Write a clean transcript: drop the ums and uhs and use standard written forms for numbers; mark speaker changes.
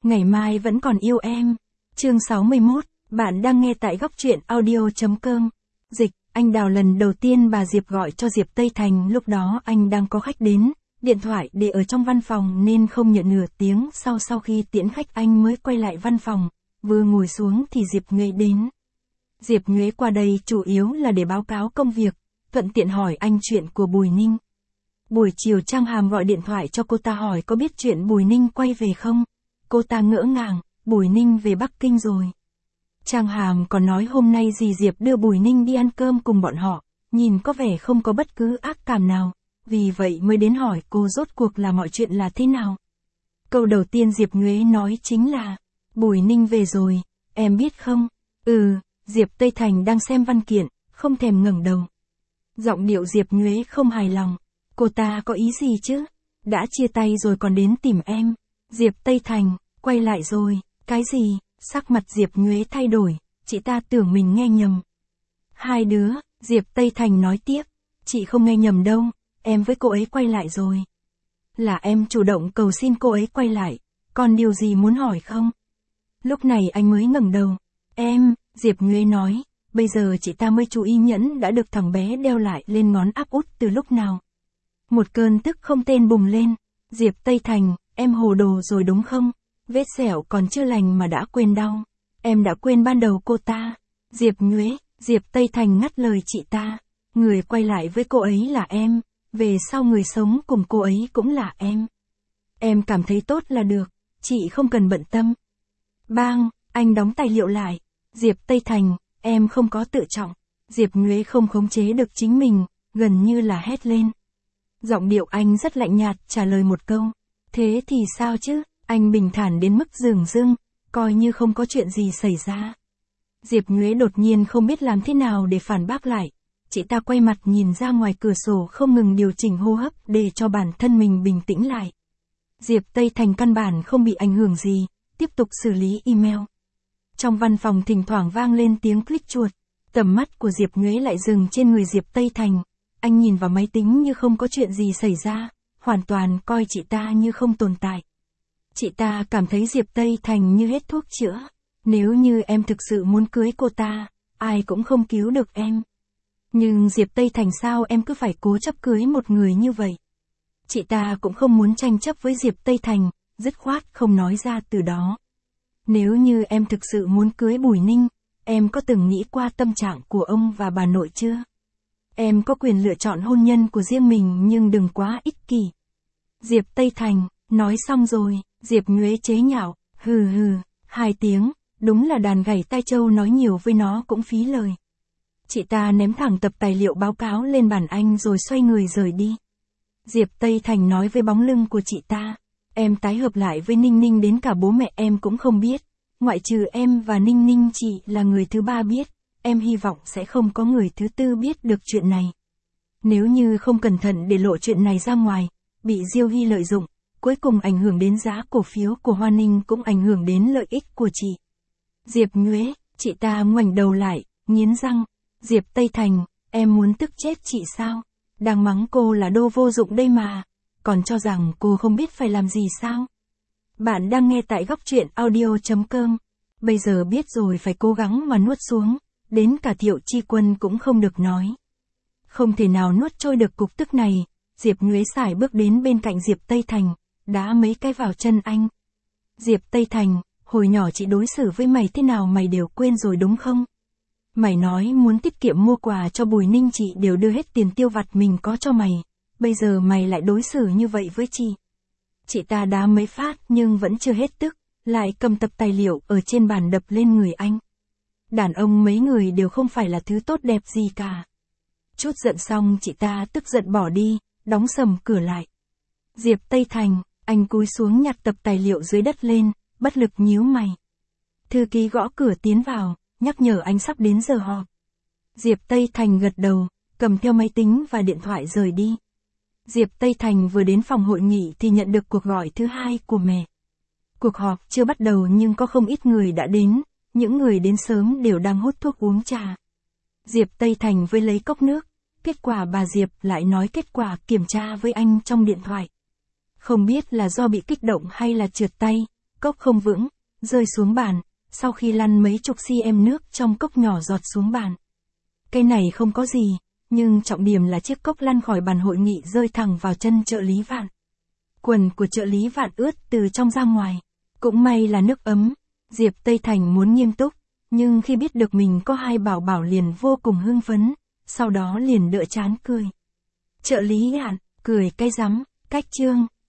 Speaker 1: Ngày mai vẫn còn yêu em. Chương 61, bạn đang nghe tại góc truyện audio.com. Dịch, anh Đào lần đầu tiên bà Diệp gọi cho Diệp Tây Thành, lúc đó anh đang có khách đến, điện thoại để ở trong văn phòng nên không nhận. Nửa tiếng sau khi tiễn khách anh mới quay lại văn phòng, vừa ngồi xuống thì Diệp Nhuế đến. Diệp Nhuế qua đây chủ yếu là để báo cáo công việc, thuận tiện hỏi anh chuyện của Bùi Ninh. Buổi chiều Trang Hàm gọi điện thoại cho cô ta hỏi có biết chuyện Bùi Ninh quay về không? Cô ta ngỡ ngàng, Bùi Ninh về Bắc Kinh rồi. Trang Hàm còn nói hôm nay dì Diệp đưa Bùi Ninh đi ăn cơm cùng bọn họ, nhìn có vẻ không có bất cứ ác cảm nào, vì vậy mới đến hỏi cô rốt cuộc là mọi chuyện là thế nào. Câu đầu tiên Diệp Nhuế nói chính là, Bùi Ninh về rồi, em biết không? Diệp Tây Thành đang xem văn kiện, không thèm ngẩng đầu. Giọng điệu Diệp Nhuế không hài lòng, cô ta có ý gì chứ? Đã chia tay rồi còn đến tìm em. Diệp Tây Thành, quay lại rồi, cái gì? Sắc mặt Diệp Nhuế thay đổi, chị ta tưởng mình nghe nhầm. Hai đứa, Diệp Tây Thành nói tiếp, chị không nghe nhầm đâu, em với cô ấy quay lại rồi. Là em chủ động cầu xin cô ấy quay lại, còn điều gì muốn hỏi không? Lúc này anh mới ngẩng đầu. Em, Diệp Nhuế nói, bây giờ chị ta mới chú ý nhẫn đã được thằng bé đeo lại lên ngón áp út từ lúc nào. Một cơn tức không tên bùng lên. Diệp Tây Thành, em hồ đồ rồi đúng không? Vết sẹo còn chưa lành mà đã quên đau. Em đã quên ban đầu cô ta. Diệp Nhuế, Diệp Tây Thành ngắt lời chị ta. Người quay lại với cô ấy là em. Về sau người sống cùng cô ấy cũng là em. Em cảm thấy tốt là được. Chị không cần bận tâm. Bang, anh đóng tài liệu lại. Diệp Tây Thành, em không có tự trọng. Diệp Nhuế không khống chế được chính mình, gần như là hét lên. Giọng điệu anh rất lạnh nhạt trả lời một câu. Thế thì sao chứ? Anh bình thản đến mức dửng dưng, coi như không có chuyện gì xảy ra. Diệp Nhuế đột nhiên không biết làm thế nào để phản bác lại. Chị ta quay mặt nhìn ra ngoài cửa sổ không ngừng điều chỉnh hô hấp để cho bản thân mình bình tĩnh lại. Diệp Tây Thành căn bản không bị ảnh hưởng gì, tiếp tục xử lý email. Trong văn phòng thỉnh thoảng vang lên tiếng click chuột, tầm mắt của Diệp Nhuế lại dừng trên người Diệp Tây Thành. Anh nhìn vào máy tính như không có chuyện gì xảy ra, hoàn toàn coi chị ta như không tồn tại. Chị ta cảm thấy Diệp Tây Thành như hết thuốc chữa. Nếu như em thực sự muốn cưới cô ta, ai cũng không cứu được em. Nhưng Diệp Tây Thành sao em cứ phải cố chấp cưới một người như vậy? Chị ta cũng không muốn tranh chấp với Diệp Tây Thành, dứt khoát không nói ra từ đó. Nếu như em thực sự muốn cưới Bùi Ninh, em có từng nghĩ qua tâm trạng của ông và bà nội chưa? Em có quyền lựa chọn hôn nhân của riêng mình nhưng đừng quá ích kỷ. Diệp Tây Thành, nói xong rồi, Diệp Nhuế chế nhạo, hừ, 2 tiếng, đúng là đàn gảy tai trâu nói nhiều với nó cũng phí lời. Chị ta ném thẳng tập tài liệu báo cáo lên bàn anh rồi xoay người rời đi. Diệp Tây Thành nói với bóng lưng của chị ta, em tái hợp lại với Ninh Ninh đến cả bố mẹ em cũng không biết, ngoại trừ em và Ninh Ninh chị là người thứ ba biết, em hy vọng sẽ không có người thứ tư biết được chuyện này. Nếu như không cẩn thận để lộ chuyện này ra ngoài, bị Diêu Hy lợi dụng, cuối cùng ảnh hưởng đến giá cổ phiếu của Hoa Ninh cũng ảnh hưởng đến lợi ích của chị. Diệp Nhuế, chị ta ngoảnh đầu lại, nghiến răng, Diệp Tây Thành, em muốn tức chết chị sao? Đang mắng cô là đô vô dụng đây mà, còn cho rằng cô không biết phải làm gì sao? Bạn đang nghe tại góc truyện audio.com, bây giờ biết rồi phải cố gắng mà nuốt xuống, đến cả Thiệu Chi Quân cũng không được nói. Không thể nào nuốt trôi được cục tức này, Diệp Nhuế sải bước đến bên cạnh Diệp Tây Thành, đá mấy cái vào chân anh. Diệp Tây Thành, hồi nhỏ chị đối xử với mày thế nào mày đều quên rồi đúng không? Mày nói muốn tiết kiệm mua quà cho Bùi Ninh chị đều đưa hết tiền tiêu vặt mình có cho mày, bây giờ mày lại đối xử như vậy với chị. Chị ta đá mấy phát nhưng vẫn chưa hết tức, lại cầm tập tài liệu ở trên bàn đập lên người anh. Đàn ông mấy người đều không phải là thứ tốt đẹp gì cả. Chút giận xong chị ta tức giận bỏ đi, đóng sầm cửa lại. Diệp Tây Thành, anh cúi xuống nhặt tập tài liệu dưới đất lên, bất lực nhíu mày. Thư ký gõ cửa tiến vào, nhắc nhở anh sắp đến giờ họp. Diệp Tây Thành gật đầu, cầm theo máy tính và điện thoại rời đi. Diệp Tây Thành vừa đến phòng hội nghị thì nhận được cuộc gọi thứ hai của mẹ. Cuộc họp chưa bắt đầu nhưng có không ít người đã đến, những người đến sớm đều đang hút thuốc uống trà. Diệp Tây Thành với lấy cốc nước, kết quả bà Diệp lại nói kết quả kiểm tra với anh trong điện thoại. Không biết là do bị kích động hay là trượt tay, cốc không vững, rơi xuống bàn, sau khi lăn mấy chục cm nước trong cốc nhỏ giọt xuống bàn. Cái này không có gì, nhưng trọng điểm là chiếc cốc lăn khỏi bàn hội nghị rơi thẳng vào chân trợ lý Vạn. Quần của trợ lý Vạn ướt từ trong ra ngoài. Cũng may là nước ấm. Diệp Tây Thành muốn nghiêm túc, nhưng khi biết được mình có hai bảo bảo liền vô cùng hưng phấn, sau đó liền đỡ chán cười. Trợ lý Vạn, cười cái rắm, cách chương.